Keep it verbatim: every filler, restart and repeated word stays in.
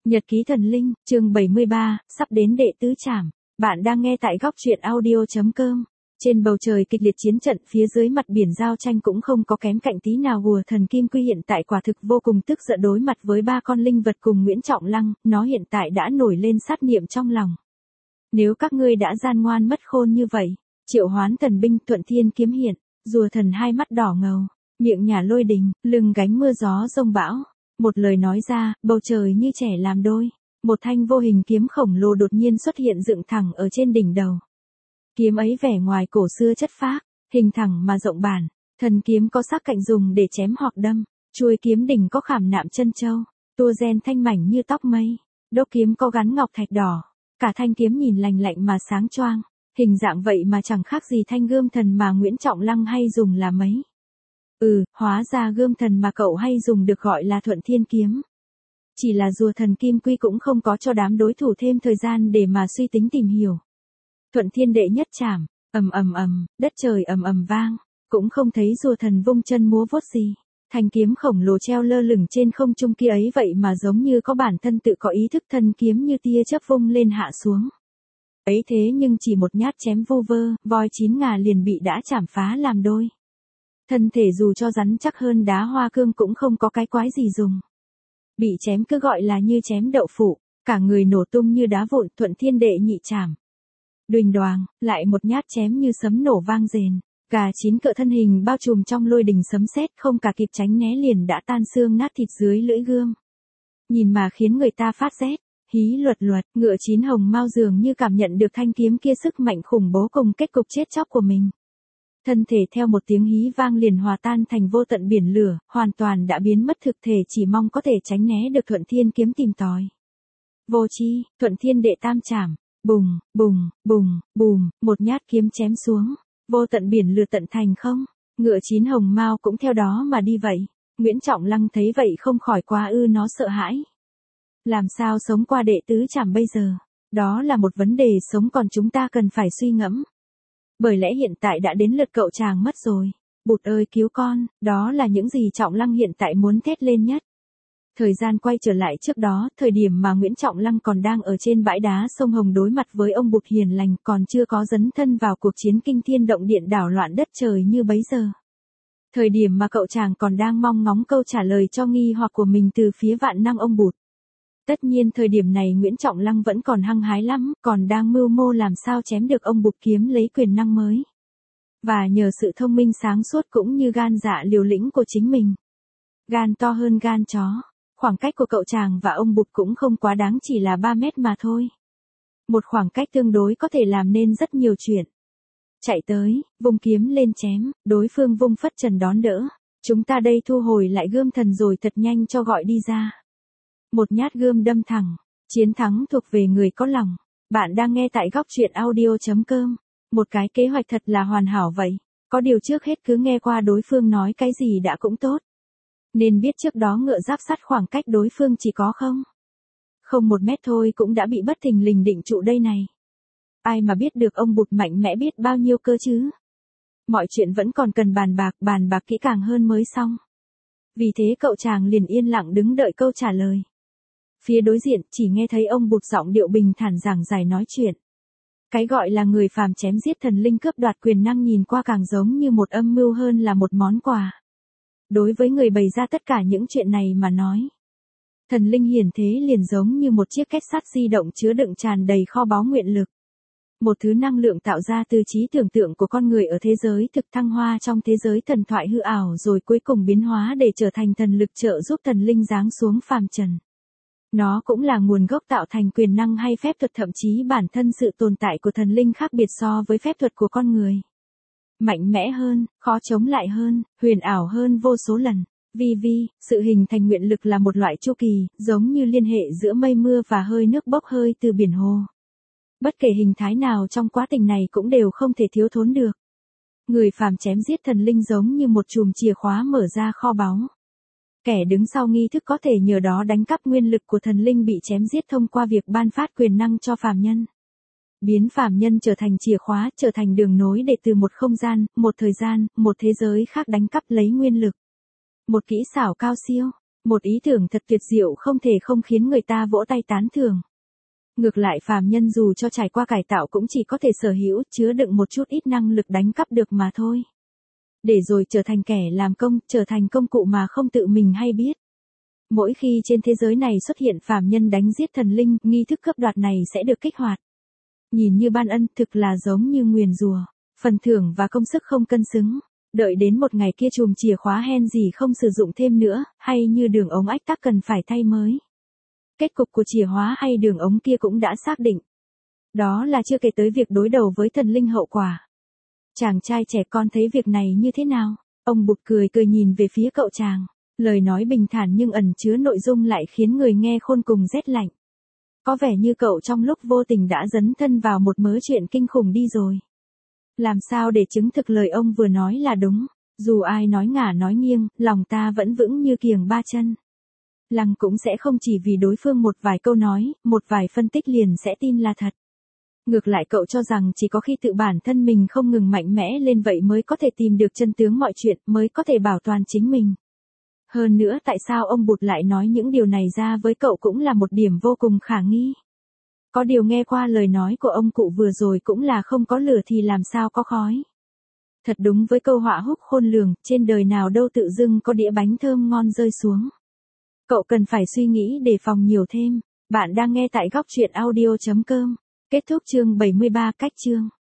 Nhật ký thần linh, chương bảy mươi ba, sắp đến đệ tứ trảm. Bạn đang nghe tại góc truyện audio chấm com. Trên bầu trời kịch liệt chiến trận, phía dưới mặt biển giao tranh cũng không có kém cạnh tí nào. Hùa thần Kim Quy hiện tại quả thực vô cùng tức giận, đối mặt với ba con linh vật cùng Nguyễn Trọng Lăng, nó hiện tại đã nổi lên sát niệm trong lòng. Nếu các ngươi đã gian ngoan mất khôn như vậy, triệu hoán thần binh, thuận thiên kiếm hiện. Rùa thần hai mắt đỏ ngầu, miệng nhả lôi đình, lưng gánh mưa gió rông bão. Một lời nói ra, bầu trời như trẻ làm đôi. Một thanh vô hình kiếm khổng lồ đột nhiên xuất hiện dựng thẳng ở trên đỉnh đầu. Kiếm ấy vẻ ngoài cổ xưa chất phác, hình thẳng mà rộng bản. Thần kiếm có sắc cạnh dùng để chém hoặc đâm. Chuôi kiếm đỉnh có khảm nạm chân châu, tua ren thanh mảnh như tóc mây. Đốc kiếm có gắn ngọc thạch đỏ. Cả thanh kiếm nhìn lành lạnh mà sáng choang. Hình dạng vậy mà chẳng khác gì thanh gươm thần mà Nguyễn Trọng Lăng hay dùng là mấy. Ừ, hóa ra gươm thần mà cậu hay dùng được gọi là thuận thiên kiếm. Chỉ là rùa thần Kim Quy cũng không có cho đám đối thủ thêm thời gian để mà suy tính tìm hiểu. Thuận thiên đệ nhất trảm, ầm ầm ầm, đất trời ầm ầm vang, cũng không thấy rùa thần vung chân múa vuốt gì. Thanh kiếm khổng lồ treo lơ lửng trên không trung kia ấy vậy mà giống như có bản thân tự có ý thức, thân kiếm như tia chớp vung lên hạ xuống. Ấy thế nhưng chỉ một nhát chém vô vơ, voi chín ngà liền bị đã chảm phá làm đôi. Thân thể dù cho rắn chắc hơn đá hoa cương cũng không có cái quái gì dùng. Bị chém cứ gọi là như chém đậu phụ, cả người nổ tung như đá vụn. Thuận thiên đệ nhị trảm. Đùnh đoàng, lại một nhát chém như sấm nổ vang rền. Gà chín cỡ thân hình bao trùm trong lôi đình sấm sét, không cả kịp tránh né liền đã tan xương nát thịt dưới lưỡi gươm. Nhìn mà khiến người ta phát rét. Hí luật luật, ngựa chín hồng mao dường như cảm nhận được thanh kiếm kia sức mạnh khủng bố cùng kết cục chết chóc của mình. Thân thể theo một tiếng hí vang liền hòa tan thành vô tận biển lửa, hoàn toàn đã biến mất thực thể, chỉ mong có thể tránh né được thuận thiên kiếm tìm tòi. Vô chi, thuận thiên đệ tam trảm, bùng, bùng, bùng, bùm, một nhát kiếm chém xuống, vô tận biển lửa tận thành không, ngựa chín hồng mao cũng theo đó mà đi vậy. Nguyễn Trọng Lăng thấy vậy không khỏi quá ư nó sợ hãi. Làm sao sống qua đệ tứ trảm bây giờ? Đó là một vấn đề sống còn chúng ta cần phải suy ngẫm. Bởi lẽ hiện tại đã đến lượt cậu chàng mất rồi. Bụt ơi cứu con, đó là những gì Trọng Lăng hiện tại muốn thét lên nhất. Thời gian quay trở lại trước đó, thời điểm mà Nguyễn Trọng Lăng còn đang ở trên bãi đá sông Hồng đối mặt với ông Bụt hiền lành, còn chưa có dấn thân vào cuộc chiến kinh thiên động địa đảo loạn đất trời như bấy giờ. Thời điểm mà cậu chàng còn đang mong ngóng câu trả lời cho nghi hoặc của mình từ phía vạn năng ông Bụt. Tất nhiên thời điểm này Nguyễn Trọng Lăng vẫn còn hăng hái lắm, còn đang mưu mô làm sao chém được ông Bụt kiếm lấy quyền năng mới. Và nhờ sự thông minh sáng suốt cũng như gan dạ liều lĩnh của chính mình. Gan to hơn gan chó, khoảng cách của cậu chàng và ông Bụt cũng không quá đáng, chỉ là ba mét mà thôi. Một khoảng cách tương đối có thể làm nên rất nhiều chuyện. Chạy tới, vung kiếm lên chém, đối phương vung phất trần đón đỡ. Chúng ta đây thu hồi lại gươm thần rồi thật nhanh cho gọi đi ra. Một nhát gươm đâm thẳng, chiến thắng thuộc về người có lòng. Bạn đang nghe tại góc truyện audio chấm com. Một cái kế hoạch thật là hoàn hảo vậy. Có điều trước hết cứ nghe qua đối phương nói cái gì đã cũng tốt. Nên biết trước đó ngựa giáp sắt khoảng cách đối phương chỉ có không? Không một mét thôi cũng đã bị bất thình lình định trụ đây này. Ai mà biết được ông Bụt mạnh mẽ biết bao nhiêu cơ chứ? Mọi chuyện vẫn còn cần bàn bạc, bàn bạc kỹ càng hơn mới xong. Vì thế cậu chàng liền yên lặng đứng đợi câu trả lời. Phía đối diện chỉ nghe thấy ông Bụt giọng điệu bình thản giảng giải nói chuyện. Cái gọi là người phàm chém giết thần linh cướp đoạt quyền năng nhìn qua càng giống như một âm mưu hơn là một món quà. Đối với người bày ra tất cả những chuyện này mà nói, thần linh hiển thế liền giống như một chiếc két sắt di động chứa đựng tràn đầy kho báu nguyện lực. Một thứ năng lượng tạo ra từ trí tưởng tượng của con người ở thế giới thực, thăng hoa trong thế giới thần thoại hư ảo rồi cuối cùng biến hóa để trở thành thần lực trợ giúp thần linh giáng xuống phàm trần. Nó cũng là nguồn gốc tạo thành quyền năng hay phép thuật, thậm chí bản thân sự tồn tại của thần linh khác biệt so với phép thuật của con người. Mạnh mẽ hơn, khó chống lại hơn, huyền ảo hơn vô số lần. Vì vì, sự hình thành nguyện lực là một loại chu kỳ, giống như liên hệ giữa mây mưa và hơi nước bốc hơi từ biển hồ. Bất kể hình thái nào trong quá trình này cũng đều không thể thiếu thốn được. Người phàm chém giết thần linh giống như một chùm chìa khóa mở ra kho báu. Kẻ đứng sau nghi thức có thể nhờ đó đánh cắp nguyên lực của thần linh bị chém giết thông qua việc ban phát quyền năng cho phàm nhân. Biến phàm nhân trở thành chìa khóa, trở thành đường nối để từ một không gian, một thời gian, một thế giới khác đánh cắp lấy nguyên lực. Một kỹ xảo cao siêu, Một ý tưởng thật tuyệt diệu không thể không khiến người ta vỗ tay tán thưởng. Ngược lại phàm nhân dù cho trải qua cải tạo cũng chỉ có thể sở hữu, chứa đựng một chút ít năng lực đánh cắp được mà thôi. Để rồi trở thành kẻ làm công, trở thành công cụ mà không tự mình hay biết. Mỗi khi trên thế giới này xuất hiện phàm nhân đánh giết thần linh, nghi thức cướp đoạt này sẽ được kích hoạt. Nhìn như ban ân, thực là giống như nguyền rủa, phần thưởng và công sức không cân xứng. Đợi đến một ngày kia chùm chìa khóa hen gì không sử dụng thêm nữa, hay như đường ống ách tắc cần phải thay mới. Kết cục của chìa khóa hay đường ống kia cũng đã xác định. Đó là chưa kể tới việc đối đầu với thần linh hậu quả. Chàng trai trẻ con thấy việc này như thế nào? Ông Bụt cười cười nhìn về phía cậu chàng. Lời nói bình thản nhưng ẩn chứa nội dung lại khiến người nghe khôn cùng rét lạnh. Có vẻ như cậu trong lúc vô tình đã dấn thân vào một mớ chuyện kinh khủng đi rồi. Làm sao để chứng thực lời ông vừa nói là đúng? Dù ai nói ngả nói nghiêng, lòng ta vẫn vững như kiềng ba chân. Lăng cũng sẽ không chỉ vì đối phương một vài câu nói, một vài phân tích liền sẽ tin là thật. Ngược lại cậu cho rằng chỉ có khi tự bản thân mình không ngừng mạnh mẽ lên vậy mới có thể tìm được chân tướng mọi chuyện, mới có thể bảo toàn chính mình. Hơn nữa tại sao ông Bụt lại nói những điều này ra với cậu cũng là một điểm vô cùng khả nghi. Có điều nghe qua lời nói của ông cụ vừa rồi cũng là không có lửa thì làm sao có khói. Thật đúng với câu họa húc khôn lường, trên đời nào đâu tự dưng có đĩa bánh thơm ngon rơi xuống. Cậu cần phải suy nghĩ đề phòng nhiều thêm. Bạn đang nghe tại góc truyện audio chấm com. Kết thúc chương bảy mươi ba cách chương.